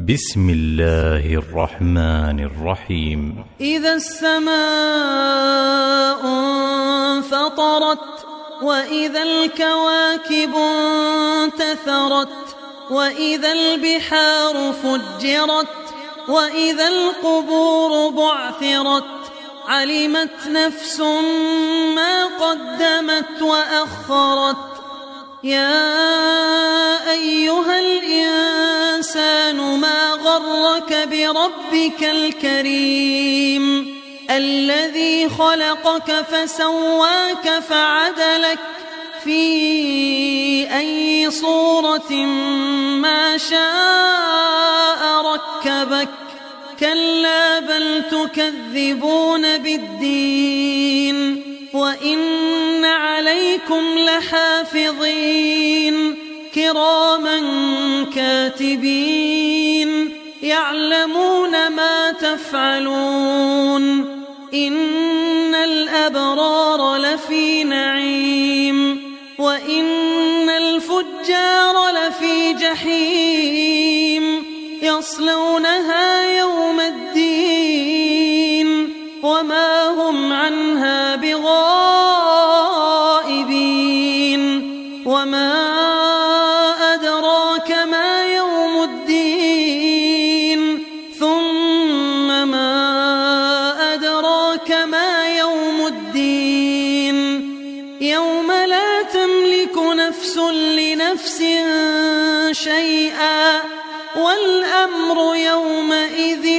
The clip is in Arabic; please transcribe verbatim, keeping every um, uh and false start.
بسم الله الرحمن الرحيم. إذا السماء انفطرت وإذا الكواكب انتثرت وإذا البحار فجرت وإذا القبور بعثرت علمت نفس ما قدمت وأخرت. يا أيها الإنسان ما غرك بربك الكريم الذي خلقك فسواك فعدلك في أي صورة ما شاء ركبك. كلا بل تكذبون بالدين وإن عليكم لحافظين كراما كاتبين يعلمون ما تفعلون. إن الأبرار لفي نعيم وإن الفجار لفي جحيم يصلونها يوم الدين وما هم عنها بغائبين. وما أدراك ما يوم الدين ثم ما أدراك ما يوم الدين يوم لا تملك نفس لنفس شيئا والأمر يومئذ